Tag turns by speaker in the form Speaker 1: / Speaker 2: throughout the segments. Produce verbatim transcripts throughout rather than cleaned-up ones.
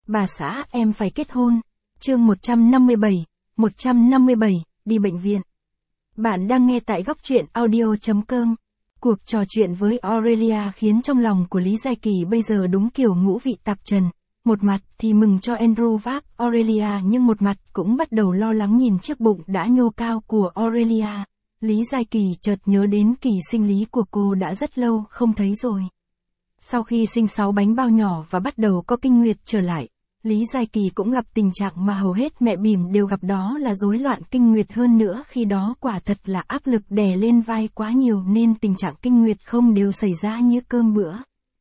Speaker 1: Bà xã em phải kết hôn. Chương một trăm năm mươi bảy, một trăm năm mươi bảy, đi bệnh viện. Bạn đang nghe tại góc truyện audio chấm com. Cuộc trò chuyện với Aurelia khiến trong lòng của Lý Giai Kỳ bây giờ đúng kiểu ngũ vị tạp trần. Một mặt thì mừng cho Andrew vác Aurelia nhưng một mặt cũng bắt đầu lo lắng nhìn chiếc bụng đã nhô cao của Aurelia. Lý Giai Kỳ chợt nhớ đến kỳ sinh lý của cô đã rất lâu không thấy rồi. Sau khi sinh sáu bánh bao nhỏ và bắt đầu có kinh nguyệt trở lại, Lý Giai Kỳ cũng gặp tình trạng mà hầu hết mẹ bỉm đều gặp, đó là rối loạn kinh nguyệt. Hơn nữa khi đó quả thật là áp lực đè lên vai quá nhiều nên tình trạng kinh nguyệt không đều xảy ra như cơm bữa.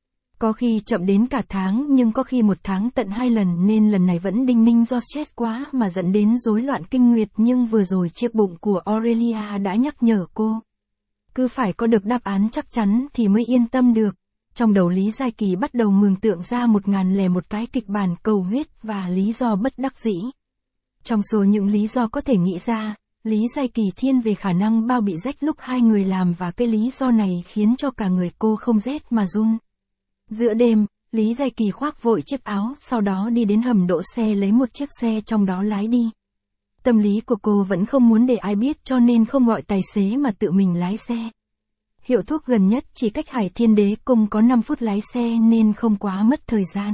Speaker 1: Có khi chậm đến cả tháng nhưng có khi một tháng tận hai lần, nên lần này vẫn đinh ninh do stress quá mà dẫn đến rối loạn kinh nguyệt. Nhưng vừa rồi chiếc bụng của Aurelia đã nhắc nhở cô. Cứ phải có được đáp án chắc chắn thì mới yên tâm được. Trong đầu Lý Giai Kỳ bắt đầu mường tượng ra một ngàn lẻ một cái kịch bản cầu huyết và lý do bất đắc dĩ. Trong số những lý do có thể nghĩ ra, Lý Giai Kỳ thiên về khả năng bao bị rách lúc hai người làm, và cái lý do này khiến cho cả người cô không rét mà run. Giữa đêm, Lý Giai Kỳ khoác vội chiếc áo, sau đó đi đến hầm đỗ xe lấy một chiếc xe trong đó lái đi. Tâm lý của cô vẫn không muốn để ai biết cho nên không gọi tài xế mà tự mình lái xe. Hiệu thuốc gần nhất chỉ cách Hải Thiên Đế Cung có năm phút lái xe nên không quá mất thời gian.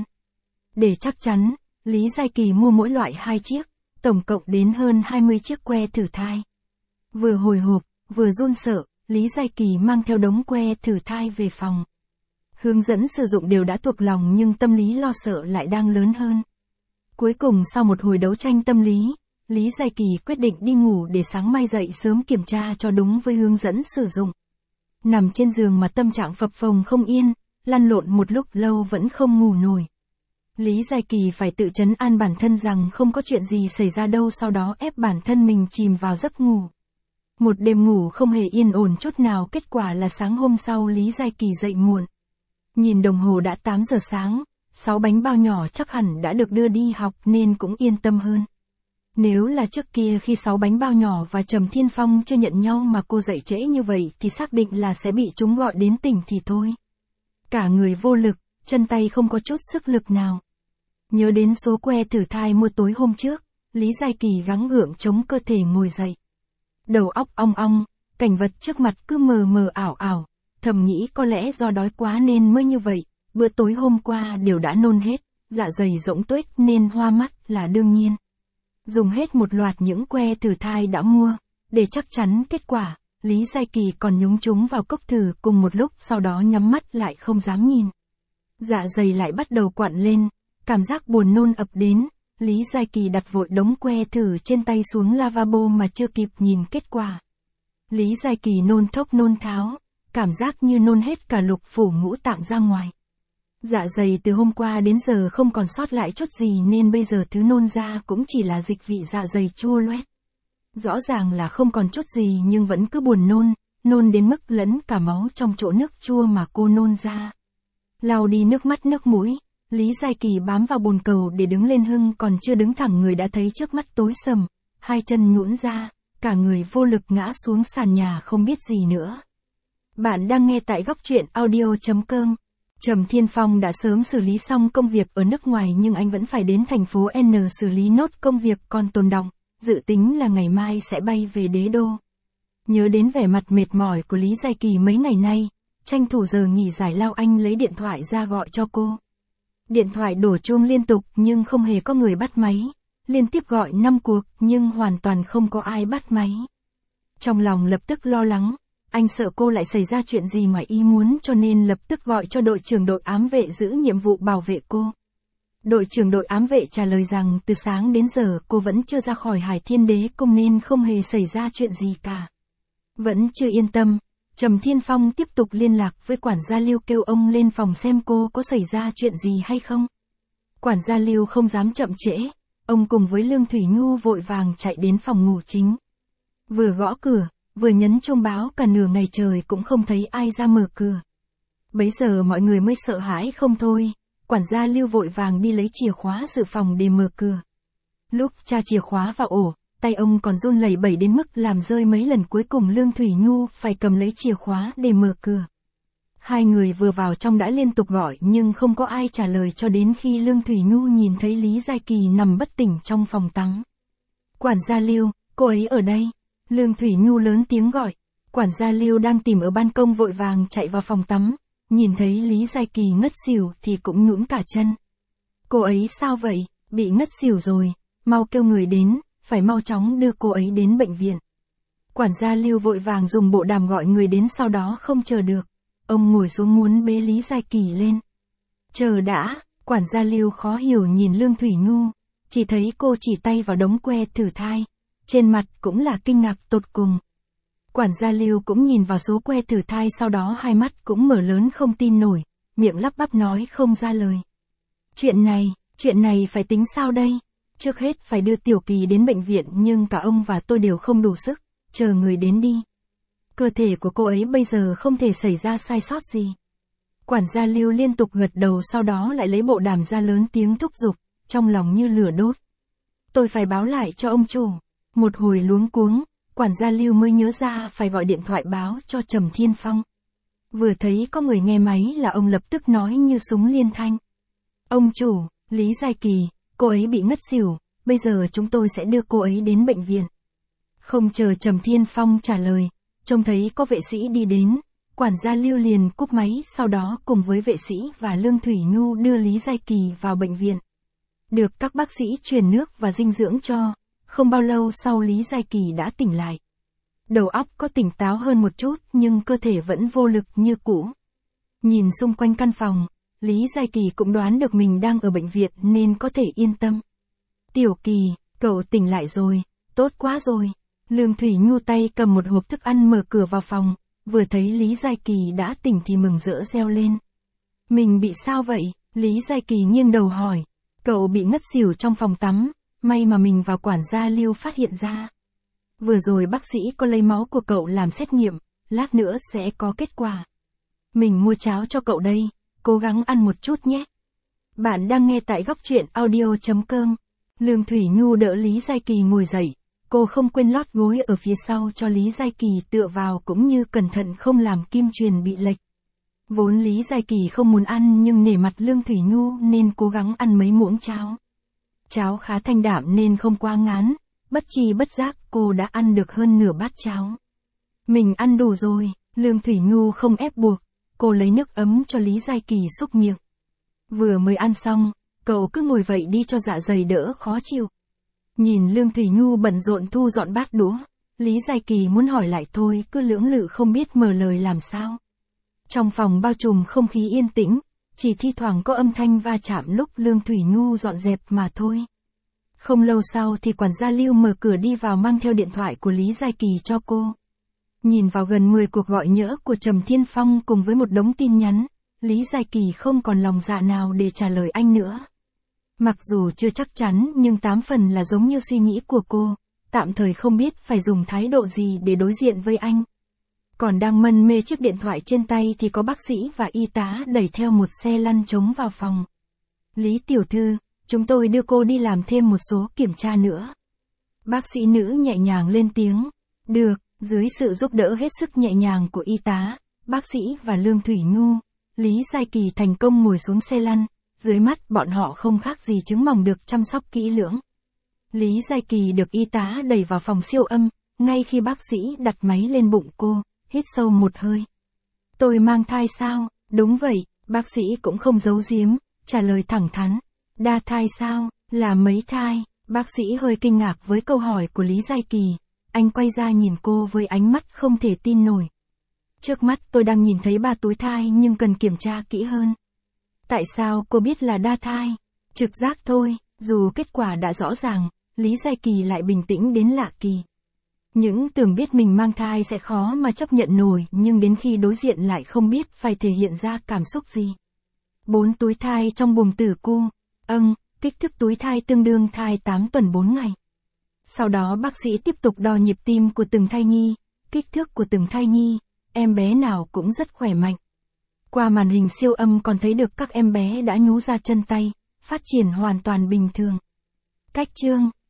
Speaker 1: Để chắc chắn, Lý Giai Kỳ mua mỗi loại hai chiếc, tổng cộng đến hơn hai mươi chiếc que thử thai. Vừa hồi hộp, vừa run sợ, Lý Giai Kỳ mang theo đống que thử thai về phòng. Hướng dẫn sử dụng đều đã thuộc lòng nhưng tâm lý lo sợ lại đang lớn hơn. Cuối cùng sau một hồi đấu tranh tâm lý, Lý Giai Kỳ quyết định đi ngủ để sáng mai dậy sớm kiểm tra cho đúng với hướng dẫn sử dụng. Nằm trên giường mà tâm trạng phập phồng không yên, lăn lộn một lúc lâu vẫn không ngủ nổi. Lý Giai Kỳ phải tự trấn an bản thân rằng không có chuyện gì xảy ra đâu, sau đó ép bản thân mình chìm vào giấc ngủ. Một đêm ngủ không hề yên ổn chút nào, kết quả là sáng hôm sau Lý Giai Kỳ dậy muộn. Nhìn đồng hồ đã tám giờ sáng, sáu bánh bao nhỏ chắc hẳn đã được đưa đi học nên cũng yên tâm hơn. Nếu là trước kia khi sáu bánh bao nhỏ và Trầm Thiên Phong chưa nhận nhau mà cô dậy trễ như vậy thì xác định là sẽ bị chúng gọi đến tỉnh thì thôi. Cả người vô lực, chân tay không có chút sức lực nào. Nhớ đến số que thử thai mua tối hôm trước, Lý Giai Kỳ gắng gượng chống cơ thể ngồi dậy. Đầu óc ong ong, cảnh vật trước mặt cứ mờ mờ ảo ảo, thầm nghĩ có lẽ do đói quá nên mới như vậy, bữa tối hôm qua đều đã nôn hết, dạ dày rỗng tuếch nên hoa mắt là đương nhiên. Dùng hết một loạt những que thử thai đã mua, để chắc chắn kết quả, Lý Giai Kỳ còn nhúng chúng vào cốc thử cùng một lúc, sau đó nhắm mắt lại không dám nhìn. Dạ dày lại bắt đầu quặn lên, cảm giác buồn nôn ập đến, Lý Giai Kỳ đặt vội đống que thử trên tay xuống lavabo mà chưa kịp nhìn kết quả. Lý Giai Kỳ nôn thốc nôn tháo, cảm giác như nôn hết cả lục phủ ngũ tạng ra ngoài. Dạ dày từ hôm qua đến giờ không còn sót lại chút gì nên bây giờ thứ nôn ra cũng chỉ là dịch vị dạ dày chua loét. Rõ ràng là không còn chút gì nhưng vẫn cứ buồn nôn, nôn đến mức lẫn cả máu trong chỗ nước chua mà cô nôn ra. Lau đi nước mắt nước mũi, Lý Giai Kỳ bám vào bồn cầu để đứng lên, hưng còn chưa đứng thẳng người đã thấy trước mắt tối sầm, hai chân nhũn ra, cả người vô lực ngã xuống sàn nhà không biết gì nữa. Bạn đang nghe tại góc truyện audio chấm com. Trầm Thiên Phong đã sớm xử lý xong công việc ở nước ngoài nhưng anh vẫn phải đến thành phố N xử lý nốt công việc còn tồn đọng, dự tính là ngày mai sẽ bay về đế đô. Nhớ đến vẻ mặt mệt mỏi của Lý Giai Kỳ mấy ngày nay, tranh thủ giờ nghỉ giải lao anh lấy điện thoại ra gọi cho cô. Điện thoại đổ chuông liên tục nhưng không hề có người bắt máy, liên tiếp gọi năm cuộc nhưng hoàn toàn không có ai bắt máy. Trong lòng lập tức lo lắng. Anh sợ cô lại xảy ra chuyện gì ngoài ý muốn cho nên lập tức gọi cho đội trưởng đội ám vệ giữ nhiệm vụ bảo vệ cô. Đội trưởng đội ám vệ trả lời rằng từ sáng đến giờ cô vẫn chưa ra khỏi Hải Thiên Đế Cung nên không hề xảy ra chuyện gì cả. Vẫn chưa yên tâm, Trầm Thiên Phong tiếp tục liên lạc với quản gia Lưu kêu ông lên phòng xem cô có xảy ra chuyện gì hay không. Quản gia Lưu không dám chậm trễ, ông cùng với Lương Thủy Nhu vội vàng chạy đến phòng ngủ chính. Vừa gõ cửa, vừa nhấn chuông báo cả nửa ngày trời cũng không thấy ai ra mở cửa. Bấy giờ mọi người mới sợ hãi không thôi, quản gia Lưu vội vàng đi lấy chìa khóa dự phòng để mở cửa. Lúc tra chìa khóa vào ổ, tay ông còn run lẩy bẩy đến mức làm rơi mấy lần, cuối cùng Lương Thủy Nhu phải cầm lấy chìa khóa để mở cửa. Hai người vừa vào trong đã liên tục gọi nhưng không có ai trả lời cho đến khi Lương Thủy Nhu nhìn thấy Lý Giai Kỳ nằm bất tỉnh trong phòng tắm. Quản gia Lưu, cô ấy ở đây. Lương Thủy Nhu lớn tiếng gọi. Quản gia Lưu đang tìm ở ban công vội vàng chạy vào phòng tắm, nhìn thấy Lý Giai Kỳ ngất xỉu thì cũng nhũn cả chân. Cô ấy sao vậy, bị ngất xỉu rồi, mau kêu người đến, phải mau chóng đưa cô ấy đến bệnh viện. Quản gia Lưu vội vàng dùng bộ đàm gọi người đến, sau đó không chờ được. Ông ngồi xuống muốn bế Lý Giai Kỳ lên. Chờ đã, quản gia Lưu khó hiểu nhìn Lương Thủy Nhu, chỉ thấy cô chỉ tay vào đống que thử thai, trên mặt cũng là kinh ngạc tột cùng. Quản gia Lưu cũng nhìn vào số que thử thai, sau đó hai mắt cũng mở lớn không tin nổi, miệng lắp bắp nói không ra lời. Chuyện này, chuyện này phải tính sao đây? Trước hết phải đưa Tiểu Kỳ đến bệnh viện nhưng cả ông và tôi đều không đủ sức, chờ người đến đi. Cơ thể của cô ấy bây giờ không thể xảy ra sai sót gì. Quản gia Lưu liên tục gật đầu, sau đó lại lấy bộ đàm ra lớn tiếng thúc giục, trong lòng như lửa đốt. Tôi phải báo lại cho ông chủ. Một hồi luống cuống, quản gia Lưu mới nhớ ra phải gọi điện thoại báo cho Trầm Thiên Phong. Vừa thấy có người nghe máy là ông lập tức nói như súng liên thanh. Ông chủ, Lý Giai Kỳ, cô ấy bị ngất xỉu, bây giờ chúng tôi sẽ đưa cô ấy đến bệnh viện. Không chờ Trầm Thiên Phong trả lời, trông thấy có vệ sĩ đi đến, quản gia Lưu liền cúp máy, sau đó cùng với vệ sĩ và Lương Thủy Nhu đưa Lý Giai Kỳ vào bệnh viện. Được các bác sĩ truyền nước và dinh dưỡng cho, không bao lâu sau Lý Giai Kỳ đã tỉnh lại. Đầu óc có tỉnh táo hơn một chút nhưng cơ thể vẫn vô lực như cũ. Nhìn xung quanh căn phòng, Lý Giai Kỳ cũng đoán được mình đang ở bệnh viện nên có thể yên tâm. Tiểu Kỳ, cậu tỉnh lại rồi, tốt quá rồi. Lương Thủy Nhu tay cầm một hộp thức ăn mở cửa vào phòng, vừa thấy Lý Giai Kỳ đã tỉnh thì mừng rỡ reo lên. Mình bị sao vậy? Lý Giai Kỳ nghiêng đầu hỏi. Cậu bị ngất xỉu trong phòng tắm, may mà mình và quản gia Lưu phát hiện ra. Vừa rồi bác sĩ có lấy máu của cậu làm xét nghiệm, lát nữa sẽ có kết quả. Mình mua cháo cho cậu đây, cố gắng ăn một chút nhé. Bạn đang nghe tại góc truyện audio chấm com. Lương Thủy Nhu đỡ Lý Giai Kỳ ngồi dậy, cô không quên lót gối ở phía sau cho Lý Giai Kỳ tựa vào cũng như cẩn thận không làm kim truyền bị lệch. Vốn Lý Giai Kỳ không muốn ăn nhưng nể mặt Lương Thủy Nhu nên cố gắng ăn mấy muỗng cháo. Cháo khá thanh đạm nên không quá ngán, bất tri bất giác cô đã ăn được hơn nửa bát cháo. Mình ăn đủ rồi, Lương Thủy Nhu không ép buộc, cô lấy nước ấm cho Lý Giai Kỳ xúc miệng. Vừa mới ăn xong, cậu cứ ngồi vậy đi cho dạ dày đỡ khó chịu. Nhìn Lương Thủy Nhu bận rộn thu dọn bát đũa, Lý Giai Kỳ muốn hỏi lại thôi cứ lưỡng lự không biết mở lời làm sao. Trong phòng bao trùm không khí yên tĩnh, chỉ thi thoảng có âm thanh va chạm lúc Lương Thủy Nhu dọn dẹp mà thôi. Không lâu sau thì quản gia Lưu mở cửa đi vào mang theo điện thoại của Lý Giai Kỳ cho cô. Nhìn vào gần mười cuộc gọi nhỡ của Trầm Thiên Phong cùng với một đống tin nhắn, Lý Giai Kỳ không còn lòng dạ nào để trả lời anh nữa. Mặc dù chưa chắc chắn nhưng tám phần là giống như suy nghĩ của cô, tạm thời không biết phải dùng thái độ gì để đối diện với anh. Còn đang mân mê chiếc điện thoại trên tay thì có bác sĩ và y tá đẩy theo một xe lăn trống vào phòng. Lý tiểu thư, chúng tôi đưa cô đi làm thêm một số kiểm tra nữa. Bác sĩ nữ nhẹ nhàng lên tiếng. Được, dưới sự giúp đỡ hết sức nhẹ nhàng của y tá, bác sĩ và Lương Thủy Nhu, Lý Giai Kỳ thành công ngồi xuống xe lăn, dưới mắt bọn họ không khác gì trứng mòng được chăm sóc kỹ lưỡng. Lý Giai Kỳ được y tá đẩy vào phòng siêu âm, ngay khi bác sĩ đặt máy lên bụng cô, hít sâu một hơi. Tôi mang thai sao? Đúng vậy, bác sĩ cũng không giấu giếm, trả lời thẳng thắn. Đa thai sao? Là mấy thai? Bác sĩ hơi kinh ngạc với câu hỏi của Lý Giai Kỳ, anh quay ra nhìn cô với ánh mắt không thể tin nổi. Trước mắt tôi đang nhìn thấy ba túi thai nhưng cần kiểm tra kỹ hơn. Tại sao cô biết là đa thai? Trực giác thôi, dù kết quả đã rõ ràng, Lý Giai Kỳ lại bình tĩnh đến lạ kỳ. Những tưởng biết mình mang thai sẽ khó mà chấp nhận nổi nhưng đến khi đối diện lại không biết phải thể hiện ra cảm xúc gì. Bốn túi thai trong buồng tử cung, âng, kích thước túi thai tương đương thai tám tuần bốn ngày. Sau đó bác sĩ tiếp tục đo nhịp tim của từng thai nhi, kích thước của từng thai nhi, em bé nào cũng rất khỏe mạnh. Qua màn hình siêu âm còn thấy được các em bé đã nhú ra chân tay, phát triển hoàn toàn bình thường. Cách chương